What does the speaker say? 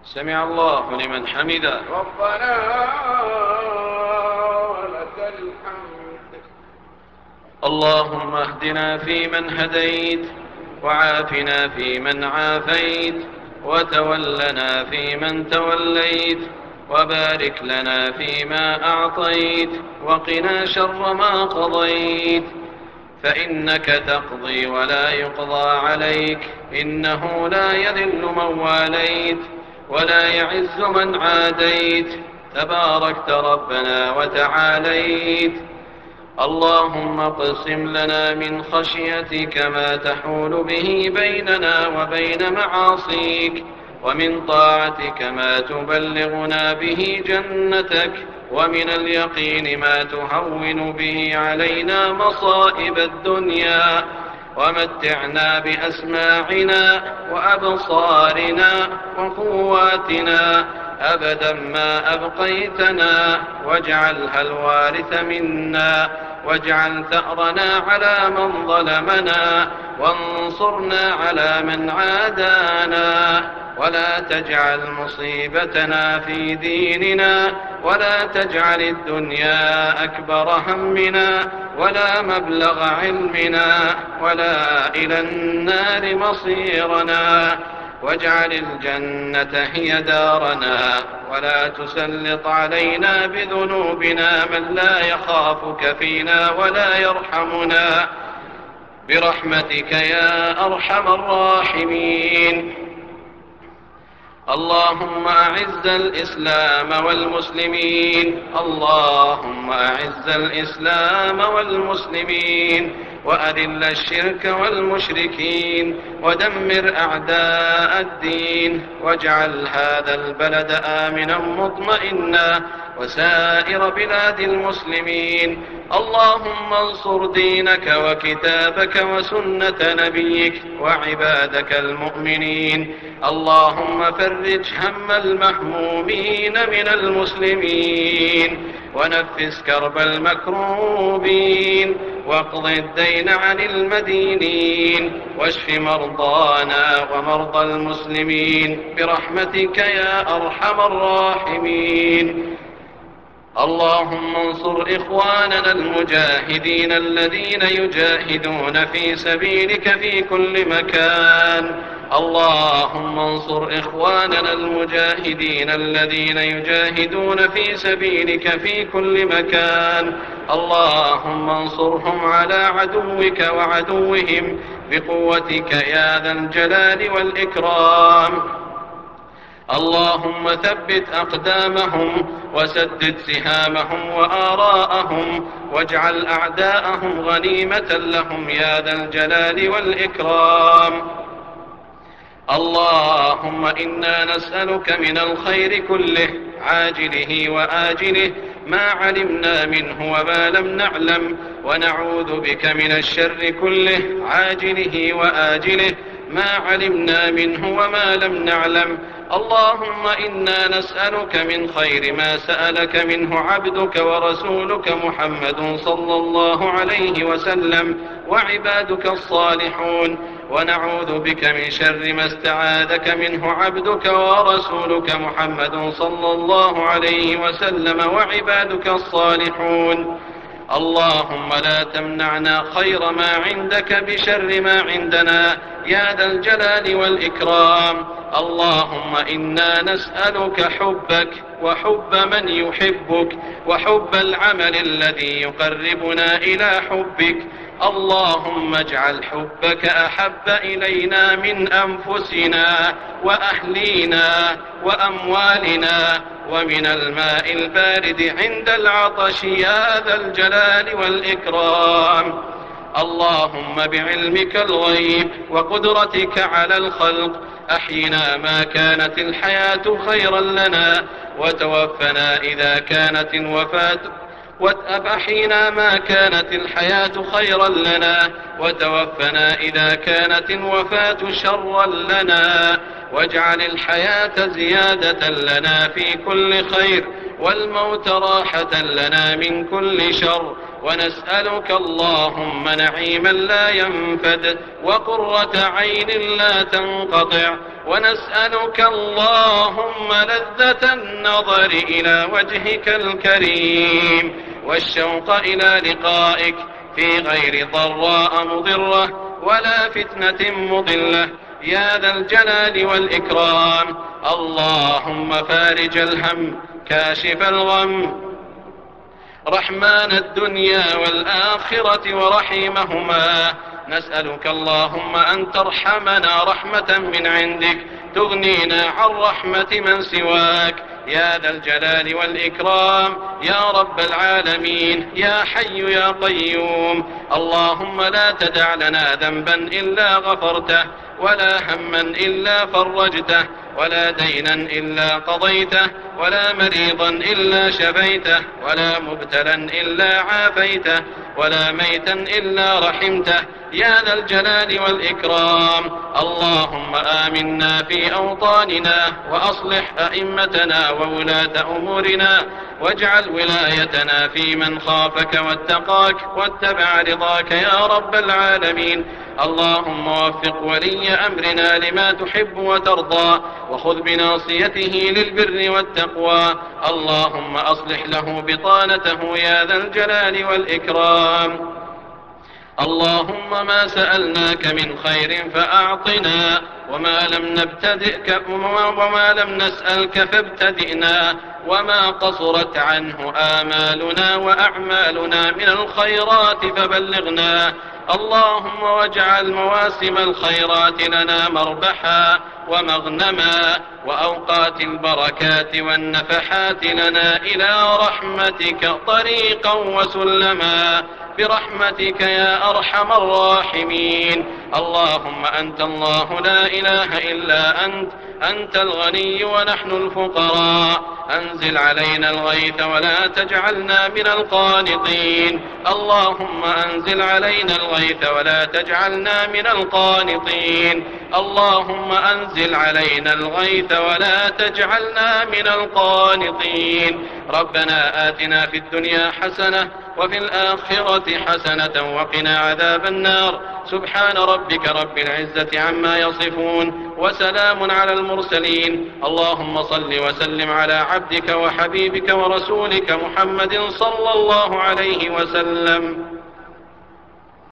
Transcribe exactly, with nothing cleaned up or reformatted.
سمع الله لمن حمده. ربنا ولك الحمد. اللهم اهدنا فيمن هديت، وعافنا فيمن عافيت، وتولنا فيمن توليت، وبارك لنا فيما أعطيت، وقنا شر ما قضيت، فإنك تقضي ولا يقضى عليك، إنه لا يذل من واليت ولا يعز من عاديت، تباركت ربنا وتعاليت. اللهم اقسم لنا من خشيتك ما تحول به بيننا وبين معاصيك، ومن طاعتك ما تبلغنا به جنتك، ومن اليقين ما تهون به علينا مصائب الدنيا، ومتعنا بأسماعنا وأبصارنا وقواتنا أبدا ما أبقيتنا، واجعلها الوارث منا، واجعل ثأرنا على من ظلمنا، وانصرنا على من عادانا، ولا تجعل مصيبتنا في ديننا، ولا تجعل الدنيا أكبر همنا، ولا مبلغ علمنا، ولا إلى النار مصيرنا، واجعل الجنة هي دارنا، ولا تسلط علينا بذنوبنا من لا يخافك فينا ولا يرحمنا، برحمتك يا أرحم الراحمين. اللهم أعز الإسلام والمسلمين، اللهم أعز الإسلام والمسلمين، وأذل الشرك والمشركين، ودمر أعداء الدين، واجعل هذا البلد آمنا مطمئنا، وسائر بلاد المسلمين. اللهم انصر دينك وكتابك وسنة نبيك وعبادك المؤمنين. اللهم فرج هم المهمومين من المسلمين، ونفس كرب المكروبين، واقض الدين عن المدينين، واشف مرضانا ومرضى المسلمين برحمتك يا أرحم الراحمين. اللهم انصر إخواننا المجاهدين الذين يجاهدون في سبيلك في كل مكان. اللهم انصر إخواننا المجاهدين الذين يجاهدون في سبيلك في كل مكان. اللهم انصرهم على عدوك وعدوهم بقوتك يا ذا الجلال والإكرام. اللهم ثبت أقدامهم وسدد سهامهم وآراءهم، واجعل أعداءهم غنيمة لهم يا ذا الجلال والإكرام. اللهم إنا نسألك من الخير كله عاجله وآجله ما علمنا منه وما لم نعلم، ونعوذ بك من الشر كله عاجله وآجله ما علمنا منه وما لم نعلم. اللهم إنا نسألك من خير ما سألك منه عبدك ورسولك محمد صلى الله عليه وسلم وعبادك الصالحون، ونعوذ بك من شر ما استعاذك منه عبدك ورسولك محمد صلى الله عليه وسلم وعبادك الصالحون. اللهم لا تمنعنا خير ما عندك بشر ما عندنا يا ذا الجلال والإكرام. اللهم إنا نسألك حبك وحب من يحبك، وحب العمل الذي يقربنا إلى حبك. اللهم اجعل حبك أحب إلينا من أنفسنا وأهلينا وأموالنا ومن الماء البارد عند العطش يا ذا الجلال والإكرام. اللهم بعلمك الغيب وقدرتك على الخلق أحينا ما كانت الحياة خيرا لنا، وتوفنا إذا كانت الوفاة وأحينا ما كانت الحياة خيرا لنا، وتوفنا إذا كانت الوفاة شرا لنا، واجعل الحياة زيادة لنا في كل خير، والموت راحة لنا من كل شر. ونسألك اللهم نعيما لا ينفد، وقرة عين لا تنقطع. ونسألك اللهم اللهم لذة النظر إلى وجهك الكريم والشوق إلى لقائك في غير ضراء مضرة ولا فتنة مضلة يا ذا الجلال والإكرام. اللهم فارج الهم كاشف الغم رحمن الدنيا والآخرة ورحيمهما، نسألك اللهم أن ترحمنا رحمة من عندك تغنينا عن رحمة من سواك يا ذا الجلال والإكرام يا رب العالمين يا حي يا قيوم. اللهم لا تدع لنا ذنبا إلا غفرته ولا هما إلا فرجته ولا دينا إلا قضيته ولا مريضا إلا شفيته ولا مبتلا إلا عافيته ولا ميتا إلا رحمته يا ذا الجلال والإكرام. اللهم آمنا في أوطاننا وأصلح أئمتنا وولاة أمورنا واجعل ولايتنا في من خافك واتقاك واتبع رضاك يا رب العالمين. اللهم وفق ولي أمرنا لما تحب وترضى وخذ بناصيته للبر والتقوى. اللهم أصلح له بطانته يا ذا الجلال والإكرام. اللهم ما سألناك من خير فأعطنا وما لم نبتدئك وما لم نسألك فابتدئنا وما قصرت عنه آمالنا وأعمالنا من الخيرات فبلغنا. اللهم واجعل مواسم الخيرات لنا مربحا ومغنما وأوقات البركات والنفحات لنا إلى رحمتك طريقا وسلما برحمتك يا أرحم الراحمين. اللهم أنت الله لا إله إلا أنت أنت الغني ونحن الفقراء. أنزل علينا الغيث ولا تجعلنا من القانطين. اللهم أنزل علينا الغيث ولا تجعلنا من القانطين. اللهم أنزل علينا الغيث ولا تجعلنا من القانطين. ربنا آتنا في الدنيا حسنة وفي الآخرة حسنة وقنا عذاب النار. سبحان ربك رب العزة عما يصفون وسلام على المرسلين. اللهم صل وسلم على عبدك وحبيبك ورسولك محمد صلى الله عليه وسلم.